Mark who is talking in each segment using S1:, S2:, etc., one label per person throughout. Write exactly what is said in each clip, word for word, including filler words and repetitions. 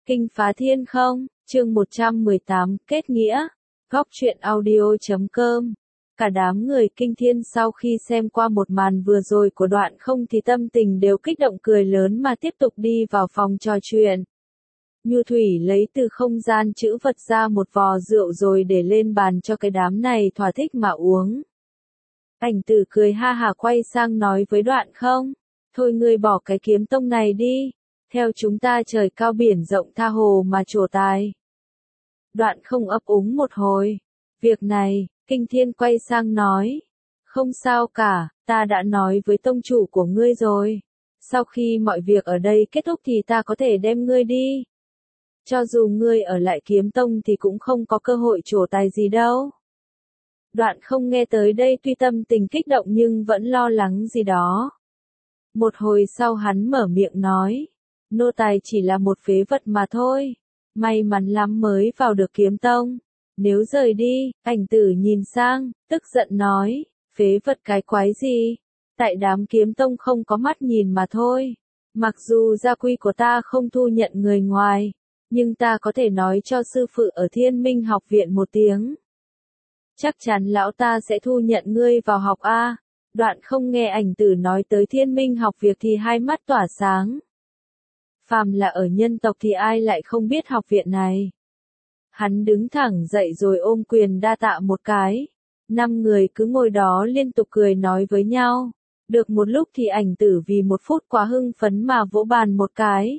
S1: Kinh phá thiên không, chương một trăm mười tám, kết nghĩa, góc truyện audio.com. Cả đám người Kinh Thiên sau khi xem qua một màn vừa rồi của Đoạn Không thì tâm tình đều kích động cười lớn mà tiếp tục đi vào phòng trò chuyện. Nhu Thủy lấy từ không gian trữ vật ra một vò rượu rồi để lên bàn cho cái đám này thỏa thích mà uống. Ảnh Tử cười ha hả quay sang nói với Đoạn Không, thôi ngươi bỏ cái kiếm tông này đi, theo chúng ta trời cao biển rộng tha hồ mà trổ tài. Đoạn Không ấp úng một hồi, việc này, Kinh Thiên quay sang nói, không sao cả, ta đã nói với tông chủ của ngươi rồi, sau khi mọi việc ở đây kết thúc thì ta có thể đem ngươi đi. Cho dù ngươi ở lại kiếm tông thì cũng không có cơ hội trổ tài gì đâu. Đoạn Không nghe tới đây tuy tâm tình kích động nhưng vẫn lo lắng gì đó. Một hồi sau hắn mở miệng nói, nô tài chỉ là một phế vật mà thôi, may mắn lắm mới vào được kiếm tông. Nếu rời đi, Ảnh Tử nhìn sang, tức giận nói, phế vật cái quái gì, tại đám kiếm tông không có mắt nhìn mà thôi. Mặc dù gia quy của ta không thu nhận người ngoài, nhưng ta có thể nói cho sư phụ ở Thiên Minh học viện một tiếng. Chắc chắn lão ta sẽ thu nhận ngươi vào học A. Đoạn Không nghe Ảnh Tử nói tới Thiên Minh học việc thì hai mắt tỏa sáng. Phàm là ở nhân tộc thì ai lại không biết học viện này. Hắn đứng thẳng dậy rồi ôm quyền đa tạ một cái. Năm người cứ ngồi đó liên tục cười nói với nhau. Được một lúc thì Ảnh Tử vì một phút quá hưng phấn mà vỗ bàn một cái.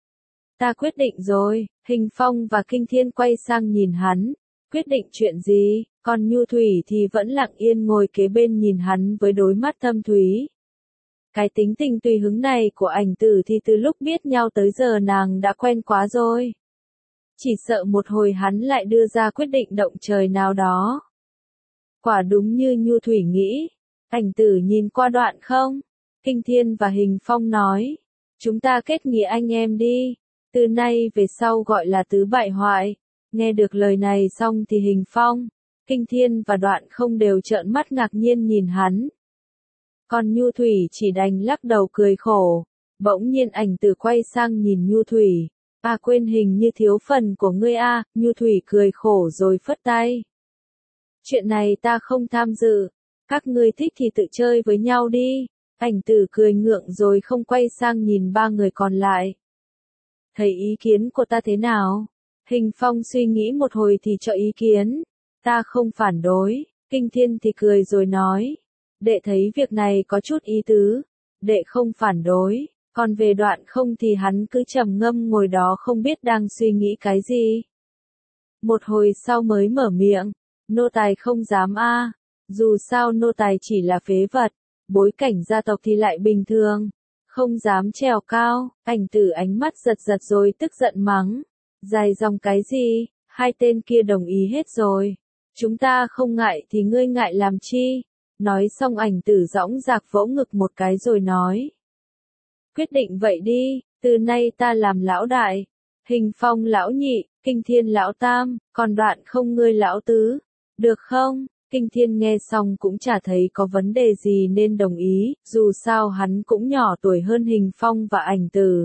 S1: Ta quyết định rồi. Hình Phong và Kinh Thiên quay sang nhìn hắn. Quyết định chuyện gì? Còn Nhu Thủy thì vẫn lặng yên ngồi kế bên nhìn hắn với đôi mắt thâm thúy. Cái tính tình tùy hứng này của Ảnh Tử thì từ lúc biết nhau tới giờ nàng đã quen quá rồi. Chỉ sợ một hồi hắn lại đưa ra quyết định động trời nào đó. Quả đúng như Nhu Thủy nghĩ. Ảnh Tử nhìn qua Đoạn Không, Kinh Thiên và Hình Phong nói, chúng ta kết nghĩa anh em đi, từ nay về sau gọi là tứ bại hoại. Nghe được lời này xong thì Hình Phong, Kinh Thiên và Đoạn Không đều trợn mắt ngạc nhiên nhìn hắn. Còn Nhu Thủy chỉ đành lắc đầu cười khổ. Bỗng nhiên Ảnh Tử quay sang nhìn Nhu Thủy. À quên, hình như thiếu phần của ngươi a. À. Nhu Thủy cười khổ rồi phất tay. Chuyện này ta không tham dự. Các ngươi thích thì tự chơi với nhau đi. Ảnh Tử cười ngượng rồi không quay sang nhìn ba người còn lại. Thấy ý kiến của ta thế nào? Hình Phong suy nghĩ một hồi thì cho ý kiến. Ta không phản đối. Kinh Thiên thì cười rồi nói. Đệ thấy việc này có chút ý tứ. Đệ không phản đối. Còn về Đoạn Không thì hắn cứ trầm ngâm ngồi đó không biết đang suy nghĩ cái gì. Một hồi sau mới mở miệng. Nô tài không dám a. Dù sao nô tài chỉ là phế vật. Bối cảnh gia tộc thì lại bình thường. Không dám trèo cao. Ảnh Tử ánh mắt giật giật rồi tức giận mắng. Dài dòng cái gì? Hai tên kia đồng ý hết rồi. Chúng ta không ngại thì ngươi ngại làm chi? Nói xong Ảnh Tử dõng dạc vỗ ngực một cái rồi nói. Quyết định vậy đi, từ nay ta làm lão đại. Hình Phong lão nhị, Kinh Thiên lão tam, còn Đoạn Không ngươi lão tứ. Được không? Kinh Thiên nghe xong cũng chả thấy có vấn đề gì nên đồng ý, dù sao hắn cũng nhỏ tuổi hơn Hình Phong và Ảnh Tử.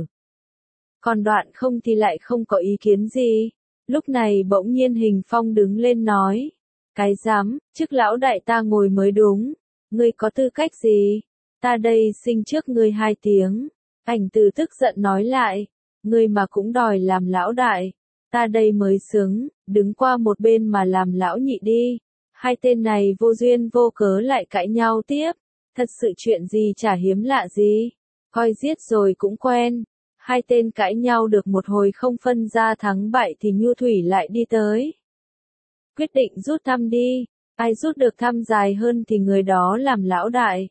S1: Còn Đoạn Không thì lại không có ý kiến gì. Lúc này bỗng nhiên Hình Phong đứng lên nói. Cái dám, chức lão đại ta ngồi mới đúng. Ngươi có tư cách gì? Ta đây sinh trước ngươi hai tiếng. Ảnh Tử tức giận nói lại. Ngươi mà cũng đòi làm lão đại. Ta đây mới xứng, đứng qua một bên mà làm lão nhị đi. Hai tên này vô duyên vô cớ lại cãi nhau tiếp. Thật sự chuyện gì chả hiếm lạ gì. Coi giết rồi cũng quen. Hai tên cãi nhau được một hồi không phân ra thắng bại thì Nhu Thủy lại đi tới. Quyết định rút thăm đi. Ai rút được thăm dài hơn thì người đó làm lão đại.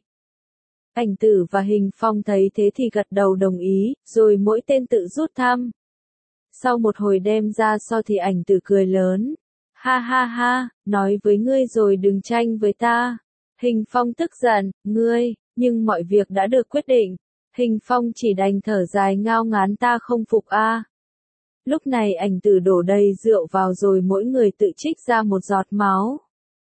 S1: Ảnh Tử và Hình Phong thấy thế thì gật đầu đồng ý, rồi mỗi tên tự rút thăm. Sau một hồi đem ra so thì Ảnh Tử cười lớn. Ha ha ha, nói với ngươi rồi đừng tranh với ta. Hình Phong tức giận, ngươi, nhưng mọi việc đã được quyết định. Hình Phong chỉ đành thở dài ngao ngán ta không phục a. À. Lúc này Ảnh Tử đổ đầy rượu vào rồi mỗi người tự trích ra một giọt máu.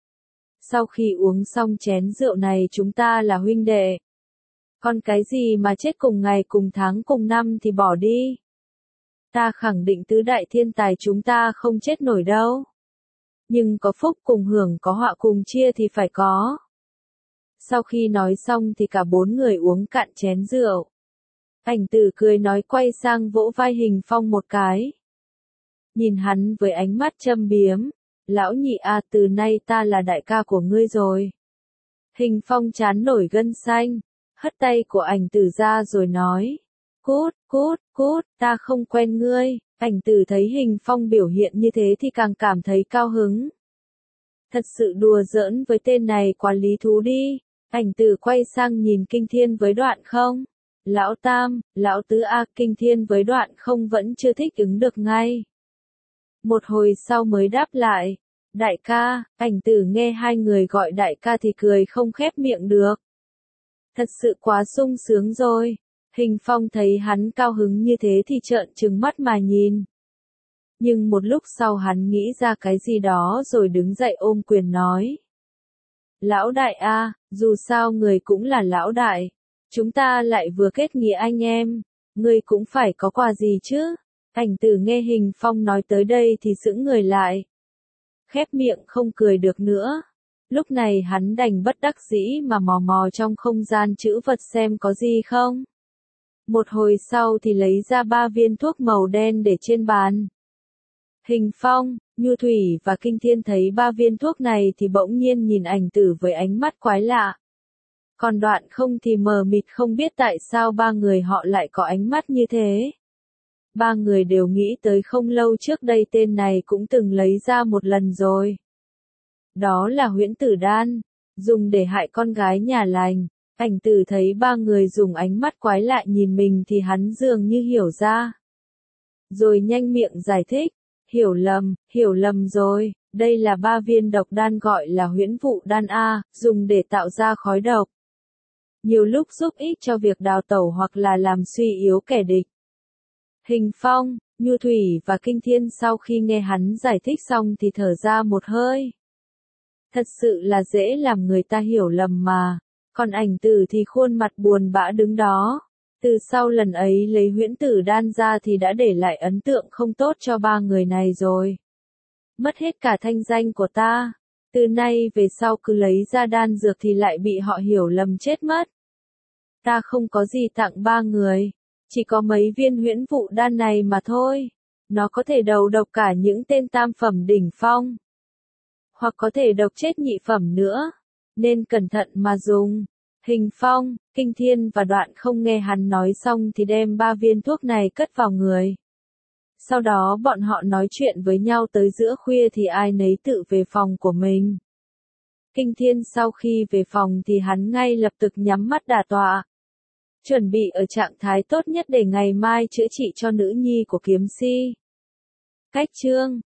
S1: Sau khi uống xong chén rượu này chúng ta là huynh đệ. Còn cái gì mà chết cùng ngày cùng tháng cùng năm thì bỏ đi. ta khẳng định tứ đại thiên tài chúng ta không chết nổi đâu. Nhưng có phúc cùng hưởng có họa cùng chia thì phải có. Sau khi nói xong thì cả bốn người uống cạn chén rượu. Ảnh Tử cười nói quay sang vỗ vai Hình Phong một cái. Nhìn hắn với ánh mắt châm biếm. Lão nhị à, từ nay ta là đại ca của ngươi rồi. Hình Phong chán nổi gân xanh. Hất tay của Ảnh Tử ra rồi nói. Cút, cút, cút, ta không quen ngươi. Ảnh Tử thấy Hình Phong biểu hiện như thế thì càng cảm thấy cao hứng. Thật sự đùa giỡn với tên này quá lý thú đi. Ảnh Tử quay sang nhìn Kinh Thiên với Đoạn Không. Lão Tam, Lão Tứ a, Kinh Thiên với Đoạn Không vẫn chưa thích ứng được ngay. Một hồi sau mới đáp lại. Đại ca, Ảnh Tử nghe hai người gọi đại ca thì cười không khép miệng được. Thật sự quá sung sướng rồi. Hình Phong thấy hắn cao hứng như thế thì trợn trừng mắt mà nhìn. Nhưng một lúc sau hắn nghĩ ra cái gì đó rồi đứng dậy ôm quyền nói. Lão đại a, dù sao người cũng là lão đại. Chúng ta lại vừa kết nghĩa anh em. Người cũng phải có quà gì chứ. Ảnh Tử nghe Hình Phong nói tới đây thì sững người lại. Khép miệng không cười được nữa. Lúc này hắn đành bất đắc dĩ mà mò mò trong không gian trữ vật xem có gì không. Một hồi sau thì lấy ra ba viên thuốc màu đen để trên bàn. Hình Phong, Nhu Thủy và Kinh Thiên thấy ba viên thuốc này thì bỗng nhiên nhìn Ảnh Tử với ánh mắt quái lạ. Còn Đoạn Không thì mờ mịt không biết tại sao ba người họ lại có ánh mắt như thế. Ba người đều nghĩ tới không lâu trước đây tên này cũng từng lấy ra một lần rồi. Đó là huyễn tử đan, dùng để hại con gái nhà lành. Ảnh Tử thấy ba người dùng ánh mắt quái lạ nhìn mình thì hắn dường như hiểu ra. Rồi nhanh miệng giải thích, hiểu lầm, hiểu lầm rồi, đây là ba viên độc đan gọi là huyễn vụ đan A, dùng để tạo ra khói độc. Nhiều lúc giúp ích cho việc đào tẩu hoặc là làm suy yếu kẻ địch. Hình Phong, Nhu Thủy và Kinh Thiên sau khi nghe hắn giải thích xong thì thở ra một hơi. Thật sự là dễ làm người ta hiểu lầm mà. Còn Ảnh Tử thì khuôn mặt buồn bã đứng đó. Từ sau lần ấy lấy huyễn tử đan ra thì đã để lại ấn tượng không tốt cho ba người này rồi. Mất hết cả thanh danh của ta. Từ nay về sau cứ lấy ra đan dược thì lại bị họ hiểu lầm chết mất. Ta không có gì tặng ba người. Chỉ có mấy viên huyễn vụ đan này mà thôi. Nó có thể đầu độc cả những tên tam phẩm đỉnh phong. Hoặc có thể độc chết nhị phẩm nữa. Nên cẩn thận mà dùng. Hình Phong, Kinh Thiên và Đoạn Không nghe hắn nói xong thì đem ba viên thuốc này cất vào người. Sau đó bọn họ nói chuyện với nhau tới giữa khuya thì ai nấy tự về phòng của mình. Kinh Thiên sau khi về phòng thì hắn ngay lập tức nhắm mắt đả tọa. Chuẩn bị ở trạng thái tốt nhất để ngày mai chữa trị cho nữ nhi của kiếm si. Cách chương